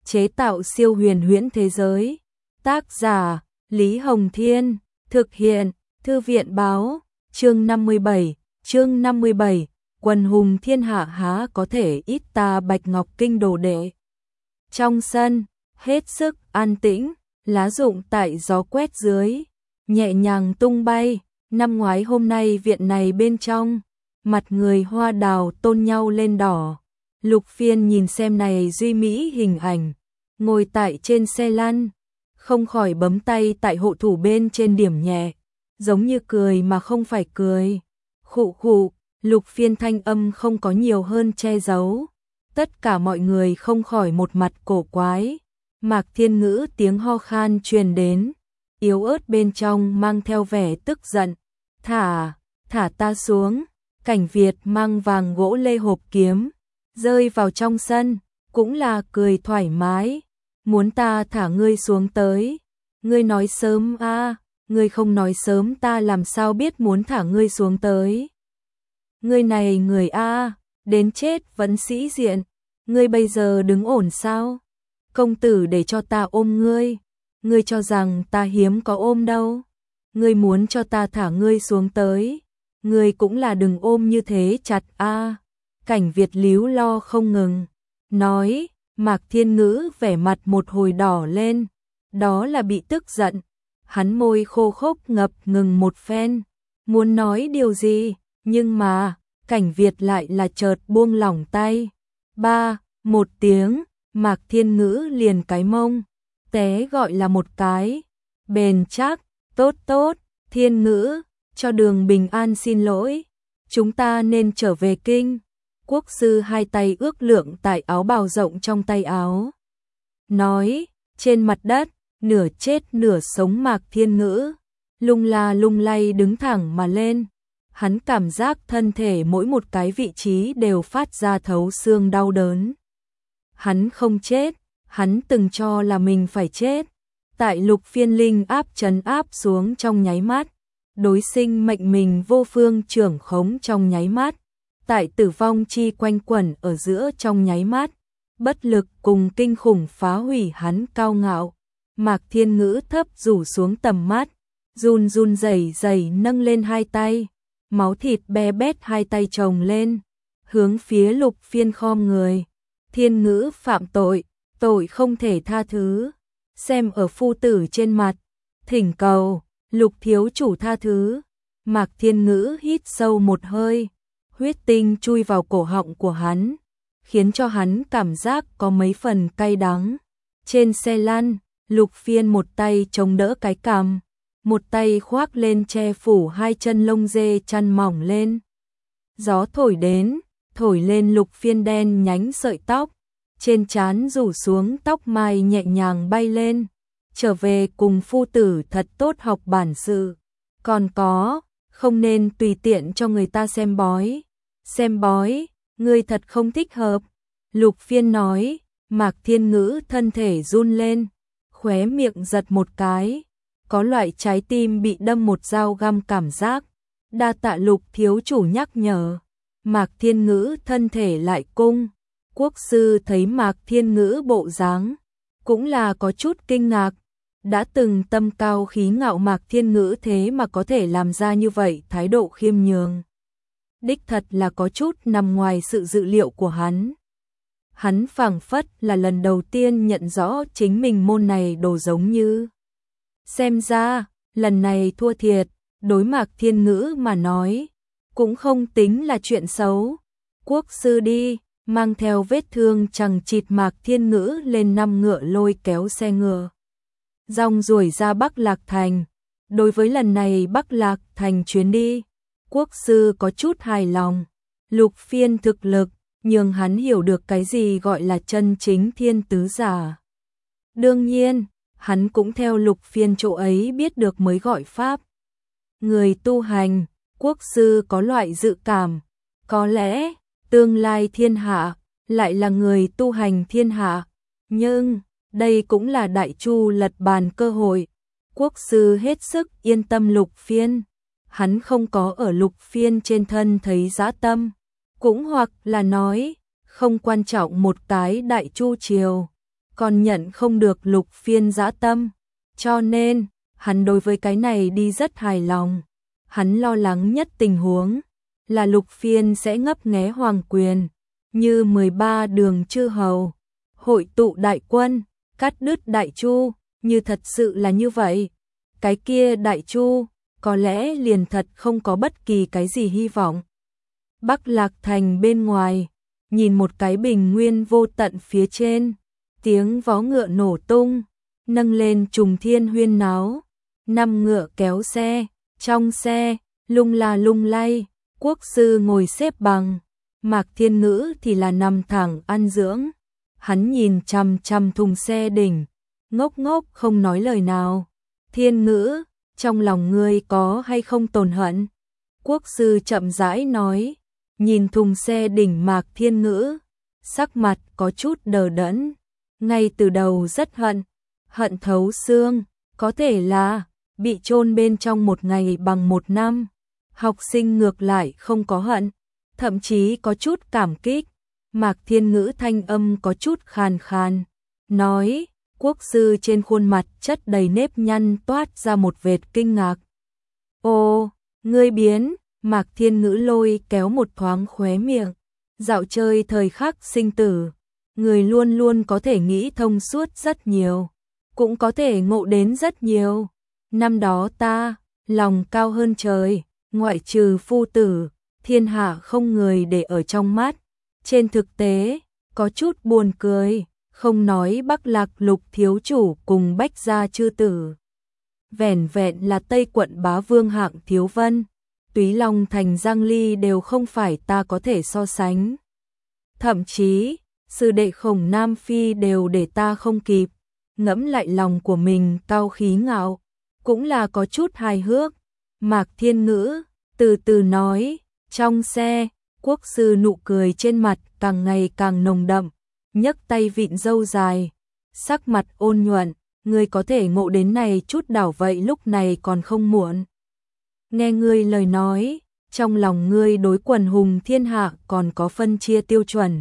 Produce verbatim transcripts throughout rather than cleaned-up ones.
chế tạo siêu huyền huyễn thế giới. Tác giả Lý Hồng Thiên, thực hiện Thư viện Báo. Chương năm mươi bảy, chương năm mươi bảy, quần hùng thiên hạ há có thể ít ta Bạch Ngọc Kinh đồ đệ. Trong sân, hết sức an tĩnh, lá rụng tại gió quét dưới, nhẹ nhàng tung bay. Năm ngoái hôm nay viện này bên trong, mặt người hoa đào tôn nhau lên đỏ. Lục Phiên nhìn xem này duy mỹ hình ảnh, ngồi tại trên xe lăn, không khỏi bấm tay tại hộ thủ bên trên điểm nhẹ, giống như cười mà không phải cười. Khụ khụ, Lục Phiên thanh âm không có nhiều hơn che giấu. Tất cả mọi người không khỏi một mặt cổ quái. Mạc Thiên Ngữ tiếng ho khan truyền đến, yếu ớt bên trong mang theo vẻ tức giận. Thả, thả ta xuống. Cảnh Việt mang vàng gỗ lê hộp kiếm, rơi vào trong sân, cũng là cười thoải mái. Muốn ta thả ngươi xuống tới. Ngươi nói sớm a, à, ngươi không nói sớm ta làm sao biết muốn thả ngươi xuống tới. Ngươi này người a, à, đến chết vẫn sĩ diện. Ngươi bây giờ đứng ổn sao? Công tử để cho ta ôm ngươi. Ngươi cho rằng ta hiếm có ôm đâu. Ngươi muốn cho ta thả ngươi xuống tới. Ngươi cũng là đừng ôm như thế chặt a. À. Cảnh Việt líu lo không ngừng. Nói, Mạc Thiên Ngữ vẻ mặt một hồi đỏ lên. Đó là bị tức giận. Hắn môi khô khốc ngập ngừng một phen. Muốn nói điều gì, nhưng mà, Cảnh Việt lại là chợt buông lỏng tay. Ba, một tiếng, Mạc Thiên Ngữ liền cái mông. Té gọi là một cái. Bền chắc, tốt tốt, Thiên Ngữ, cho Đường Bình An xin lỗi. Chúng ta nên trở về kinh. Quốc sư hai tay ước lượng tại áo bào rộng trong tay áo. Nói, trên mặt đất, nửa chết nửa sống Mạc Thiên Ngữ, lung la lung lay đứng thẳng mà lên. Hắn cảm giác thân thể mỗi một cái vị trí đều phát ra thấu xương đau đớn. Hắn không chết, hắn từng cho là mình phải chết. Tại Lục Phiên linh áp trấn áp xuống trong nháy mắt, đối sinh mệnh mình vô phương trưởng khống trong nháy mắt, tại tử vong chi quanh quẩn ở giữa trong nháy mắt, bất lực cùng kinh khủng phá hủy hắn cao ngạo. Mạc Thiên Ngữ thấp rủ xuống tầm mắt, run run rẩy rẩy nâng lên hai tay, máu thịt be bét hai tay chồng lên, hướng phía Lục Phiên khom người. Thiên Ngữ phạm tội, tội không thể tha thứ. Xem ở phu tử trên mặt, thỉnh cầu, Lục thiếu chủ tha thứ. Mạc Thiên Ngữ hít sâu một hơi, huyết tinh chui vào cổ họng của hắn, khiến cho hắn cảm giác có mấy phần cay đắng. Trên xe lăn, Lục Phiên một tay chống đỡ cái cằm, một tay khoác lên che phủ hai chân lông dê chăn mỏng lên. Gió thổi đến, thổi lên Lục Phiên đen nhánh sợi tóc, trên trán rủ xuống tóc mai nhẹ nhàng bay lên. Trở về cùng phu tử thật tốt học bản sự. Còn có, không nên tùy tiện cho người ta xem bói. Xem bói, ngươi thật không thích hợp. Lục Phiên nói. Mạc Thiên Ngữ thân thể run lên, khóe miệng giật một cái, có loại trái tim bị đâm một dao găm cảm giác. Đa tạ Lục thiếu chủ nhắc nhở. Mạc Thiên Ngữ thân thể lại cung. Quốc sư thấy Mạc Thiên Ngữ bộ dáng, cũng là có chút kinh ngạc. Đã từng tâm cao khí ngạo Mạc Thiên Ngữ thế mà có thể làm ra như vậy thái độ khiêm nhường. Đích thật là có chút nằm ngoài sự dự liệu của hắn. Hắn phảng phất là lần đầu tiên nhận rõ chính mình môn này đồ giống như. Xem ra, lần này thua thiệt, đối Mạc Thiên Ngữ mà nói, cũng không tính là chuyện xấu. Quốc sư đi, mang theo vết thương chằng chịt Mạc Thiên Ngữ lên năm ngựa lôi kéo xe ngựa. Rong ruổi ra Bắc Lạc Thành. Đối với lần này Bắc Lạc Thành chuyến đi, quốc sư có chút hài lòng. Lục Phiên thực lực, nhưng hắn hiểu được cái gì gọi là chân chính thiên tứ giả. Đương nhiên, hắn cũng theo Lục Phiên chỗ ấy biết được mới gọi pháp. Người tu hành, quốc sư có loại dự cảm, có lẽ tương lai thiên hạ lại là người tu hành thiên hạ, nhưng đây cũng là đại chu lật bàn cơ hội. Quốc sư hết sức yên tâm Lục Phiên, hắn không có ở Lục Phiên trên thân thấy dã tâm, cũng hoặc là nói không quan trọng một cái đại chu triều. còn nhận không được Lục Phiên dã tâm, cho nên hắn đối với cái này đi rất hài lòng. Hắn lo lắng nhất tình huống là Lục Phiên sẽ ngấp nghé hoàng quyền, như mười ba đường chư hầu, hội tụ đại quân, cắt đứt Đại Chu, như thật sự là như vậy. Cái kia Đại Chu, có lẽ liền thật không có bất kỳ cái gì hy vọng. Bắc Lạc Thành bên ngoài, nhìn một cái bình nguyên vô tận phía trên, tiếng vó ngựa nổ tung, nâng lên trùng thiên huyên náo, năm ngựa kéo xe, trong xe, lung la lung lay, quốc sư ngồi xếp bằng, Mạc Thiên Ngữ thì là nằm thẳng ăn dưỡng. Hắn nhìn chằm chằm thùng xe đỉnh, ngốc ngốc không nói lời nào. Thiên Ngữ, trong lòng ngươi có hay không tồn hận? Quốc sư chậm rãi nói, nhìn thùng xe đỉnh Mạc Thiên Ngữ, sắc mặt có chút đờ đẫn, ngay từ đầu rất hận, hận thấu xương, có thể là bị chôn bên trong một ngày bằng một năm. Học sinh ngược lại không có hận, thậm chí có chút cảm kích. Mạc Thiên Ngữ thanh âm có chút khàn khàn, nói, quốc sư trên khuôn mặt chất đầy nếp nhăn toát ra một vệt kinh ngạc. Ô, ngươi biến, Mạc Thiên Ngữ lôi kéo một thoáng khóe miệng, dạo chơi thời khắc sinh tử, người luôn luôn có thể nghĩ thông suốt rất nhiều, cũng có thể ngộ đến rất nhiều. Năm đó ta, lòng cao hơn trời, ngoại trừ phu tử, thiên hạ không người để ở trong mắt. Trên thực tế, có chút buồn cười, không nói Bắc Lạc Lục thiếu chủ cùng Bách gia chư tử. Vẻn vẹn là Tây quận bá vương hạng thiếu vân, Túy Long thành Giang Ly đều không phải ta có thể so sánh. Thậm chí, sư đệ Khổng Nam Phi đều để ta không kịp. Ngẫm lại lòng của mình cao khí ngạo, cũng là có chút hài hước. Mạc Thiên Ngữ từ từ nói, trong xe, quốc sư nụ cười trên mặt càng ngày càng nồng đậm, nhấc tay vịn râu dài, sắc mặt ôn nhuận, ngươi có thể ngộ đến này chút đảo vậy lúc này còn không muộn. Nghe ngươi lời nói, trong lòng ngươi đối quần hùng thiên hạ còn có phân chia tiêu chuẩn.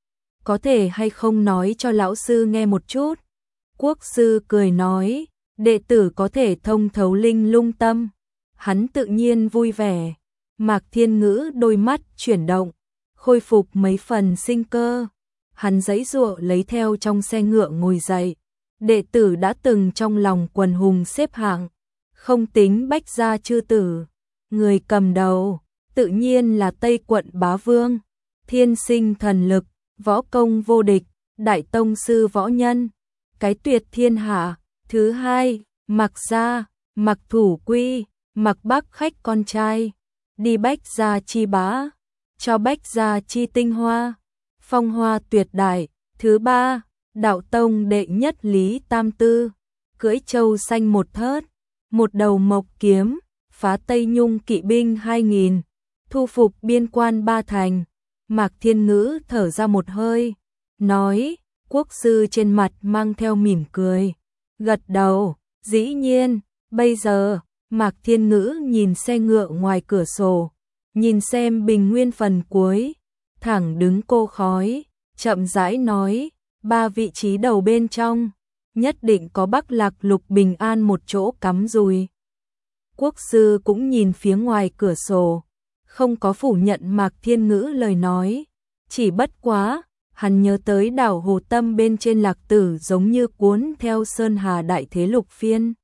Có thể hay không nói cho lão sư nghe một chút? Quốc sư cười nói, đệ tử có thể thông thấu linh lung tâm. Hắn tự nhiên vui vẻ. Mạc Thiên Ngữ đôi mắt chuyển động, khôi phục mấy phần sinh cơ. Hắn giãy giụa lấy theo trong xe ngựa ngồi dậy. Đệ tử đã từng trong lòng quần hùng xếp hạng, không tính Bách gia chư tử. Người cầm đầu, tự nhiên là Tây quận bá vương, thiên sinh thần lực, võ công vô địch, đại tông sư võ nhân. Cái tuyệt thiên hạ. Thứ hai, Mạc gia, Mạc thủ quy, Mạc Bắc khách con trai, đi Bách gia chi bá, cho Bách gia chi tinh hoa, phong hoa tuyệt đại. Thứ ba, đạo tông đệ nhất Lý Tam Tư, cưỡi châu xanh một thớt, một đầu mộc kiếm, phá Tây Nhung kỵ binh hai nghìn, thu phục biên quan ba thành. Mạc Thiên Ngữ thở ra một hơi, nói, quốc sư trên mặt mang theo mỉm cười, gật đầu, dĩ nhiên. Bây giờ, Mạc Thiên Ngữ nhìn xe ngựa ngoài cửa sổ, nhìn xem bình nguyên phần cuối, thẳng đứng cô khói, chậm rãi nói, ba vị trí đầu bên trong, nhất định có Bắc Lạc Lục bình an một chỗ cắm rùi. Quốc sư cũng nhìn phía ngoài cửa sổ, không có phủ nhận Mạc Thiên Ngữ lời nói, chỉ bất quá, hắn nhớ tới đảo Hồ Tâm bên trên Lạc Tử giống như cuốn theo sơn hà đại thế Lục Phiên.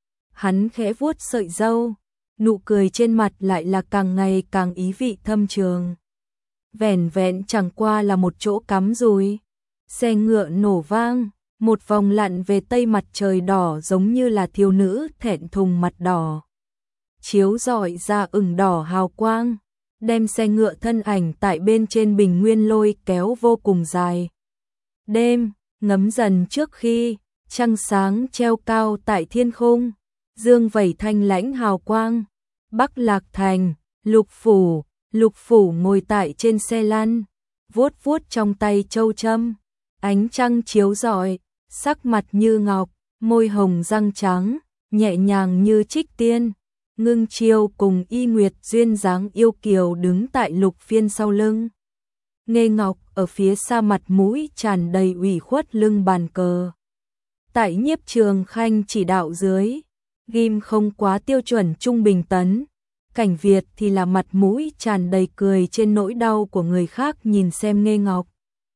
Hắn khẽ vuốt sợi râu, nụ cười trên mặt lại là càng ngày càng ý vị thâm trường. Vẻn vẹn chẳng qua là một chỗ cắm rùi. Xe ngựa nổ vang, một vòng lặn về tây mặt trời đỏ giống như là thiếu nữ thẹn thùng mặt đỏ. Chiếu rọi ra ửng đỏ hào quang, đem xe ngựa thân ảnh tại bên trên bình nguyên lôi kéo vô cùng dài. Đêm, ngấm dần trước khi, trăng sáng treo cao tại thiên khung, dương vẩy thanh lãnh hào quang. Bắc Lạc Thành, Lục Phủ, Lục Phủ ngồi tại trên xe lăn, vuốt vuốt trong tay châu châm, ánh trăng chiếu rọi, sắc mặt như ngọc, môi hồng răng trắng, nhẹ nhàng như trích tiên. Ngưng Chiêu cùng Y Nguyệt duyên dáng yêu kiều đứng tại Lục Phiên sau lưng. Nghê Ngọc ở phía xa mặt mũi tràn đầy ủy khuất lưng bàn cờ. Tại Nhiếp Trường Khanh chỉ đạo dưới, ghim không quá tiêu chuẩn trung bình tấn. Cảnh Việt thì là mặt mũi tràn đầy cười trên nỗi đau của người khác nhìn xem Nghê Ngọc.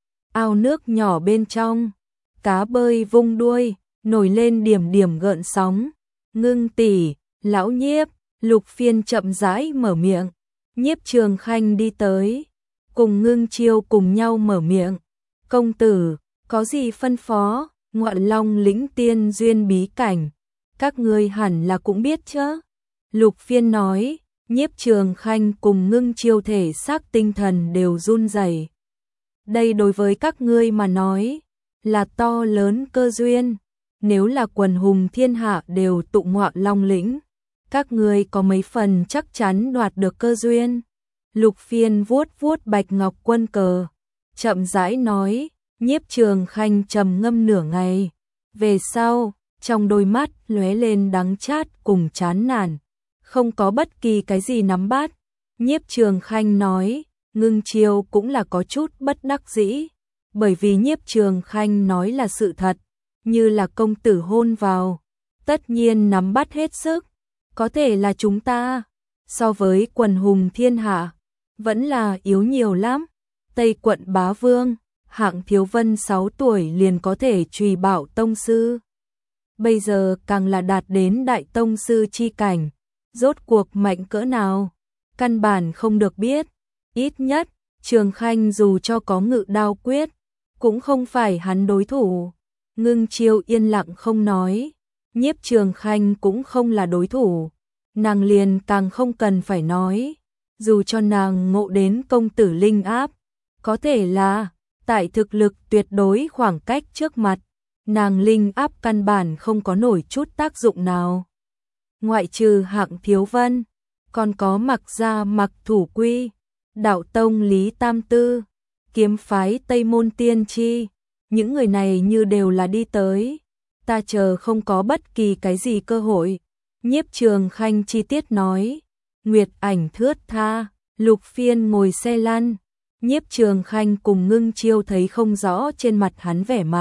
Ao nước nhỏ bên trong, cá bơi vung đuôi, nổi lên điểm điểm gợn sóng. Ngưng tỷ, lão Nhiếp, Lục Phiên chậm rãi mở miệng. Nhiếp Trường Khanh đi tới, cùng Ngưng Chiêu cùng nhau mở miệng. Công tử, có gì phân phó? Ngoạn Long lĩnh tiên duyên bí cảnh, các ngươi hẳn là cũng biết chứ? Lục Phiên nói. Nhiếp Trường Khanh cùng Ngưng Chiêu thể xác tinh thần đều run rẩy. Đây đối với các ngươi mà nói là to lớn cơ duyên, nếu là quần hùng thiên hạ đều tụ Ngoạn Long lĩnh, các ngươi có mấy phần chắc chắn đoạt được cơ duyên. Lục Phiên vuốt vuốt bạch ngọc quân cờ, chậm rãi nói. Nhiếp Trường Khanh trầm ngâm nửa ngày, về sau, trong đôi mắt lóe lên đắng chát cùng chán nản, không có bất kỳ cái gì nắm bắt. Nhiếp Trường Khanh nói. Ngưng Chiêu cũng là có chút bất đắc dĩ, bởi vì Nhiếp Trường Khanh nói là sự thật, như là công tử hôn vào, tất nhiên nắm bắt hết sức. Có thể là chúng ta, so với quần hùng thiên hạ, vẫn là yếu nhiều lắm. Tây quận bá vương, Hạng Thiếu Vân sáu tuổi liền có thể trùy bảo tông sư. Bây giờ càng là đạt đến đại tông sư chi cảnh, rốt cuộc mạnh cỡ nào, căn bản không được biết. Ít nhất, Trường Khanh dù cho có ngự đao quyết, cũng không phải hắn đối thủ. Ngưng Chiêu yên lặng không nói, Nhiếp Trường Khanh cũng không là đối thủ, nàng liền càng không cần phải nói. Dù cho nàng ngộ đến công tử linh áp, có thể là tại thực lực tuyệt đối khoảng cách trước mặt, nàng linh áp căn bản không có nổi chút tác dụng nào. Ngoại trừ Hạng Thiếu Vân, còn có Mặc Gia Mặc Thủ Quy, Đạo Tông Lý Tam Tư, Kiếm phái Tây Môn Tiên Tri, những người này như đều là đi tới, ta chờ không có bất kỳ cái gì cơ hội. Nhiếp Trường Khanh chi tiết nói. Nguyệt ảnh thướt tha, Lục Phiên ngồi xe lăn. Nhiếp Trường Khanh cùng Ngưng Chiêu thấy không rõ trên mặt hắn vẻ mặt.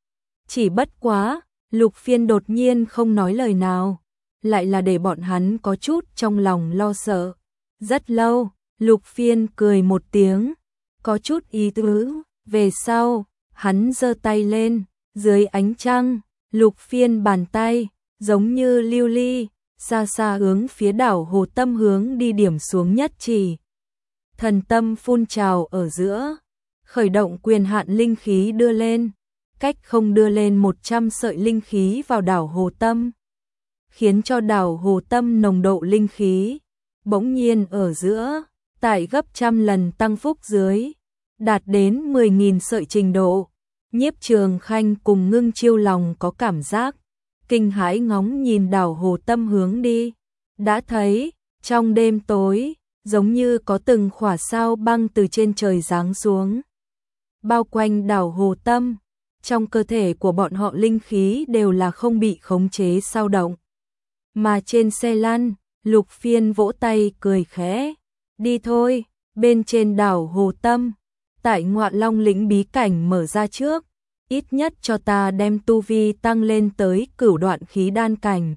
Chỉ bất quá, Lục Phiên đột nhiên không nói lời nào, lại là để bọn hắn có chút trong lòng lo sợ. Rất lâu, Lục Phiên cười một tiếng, có chút ý tứ. Về sau, hắn giơ tay lên, dưới ánh trăng, Lục Phiên bàn tay, giống như lưu ly, xa xa hướng phía đảo Hồ Tâm hướng đi điểm xuống nhất chỉ. Thần tâm phun trào ở giữa, khởi động quyền hạn linh khí đưa lên, cách không đưa lên một trăm sợi linh khí vào đảo Hồ Tâm, khiến cho đảo Hồ Tâm nồng độ linh khí bỗng nhiên ở giữa, tại gấp trăm lần tăng phúc dưới, đạt đến mười nghìn sợi trình độ. Nhiếp Trường Khanh cùng Ngưng Chiêu lòng có cảm giác kinh hãi ngóng nhìn đảo Hồ Tâm hướng đi, đã thấy trong đêm tối giống như có từng khỏa sao băng từ trên trời giáng xuống, bao quanh đảo Hồ Tâm. Trong cơ thể của bọn họ linh khí đều là không bị khống chế dao động. Mà trên xe lăn, Lục Phiên vỗ tay cười khẽ, đi thôi. Bên trên đảo Hồ Tâm, tại Ngoạn Long lĩnh bí cảnh mở ra trước, ít nhất cho ta đem tu vi tăng lên tới cửu đoạn khí đan cảnh.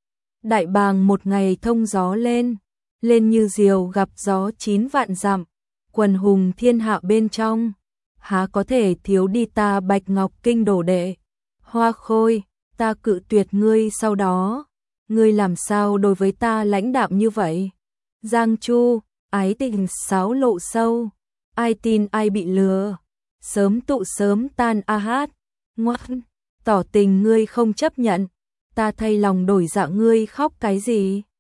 Đại bàng một ngày thông gió lên, lên như diều gặp gió chín vạn dặm, quần hùng thiên hạ bên trong, há có thể thiếu đi ta Bạch Ngọc Kinh đồ đệ. Hoa Khôi, ta cự tuyệt ngươi, sau đó ngươi làm sao đối với ta lãnh đạm như vậy? Giang Chu, ái tình sáo lộ sâu, ai tin ai bị lừa, sớm tụ sớm tan a hát. Ngoan, tỏ tình ngươi không chấp nhận, ta thay lòng đổi dạ, ngươi khóc cái gì?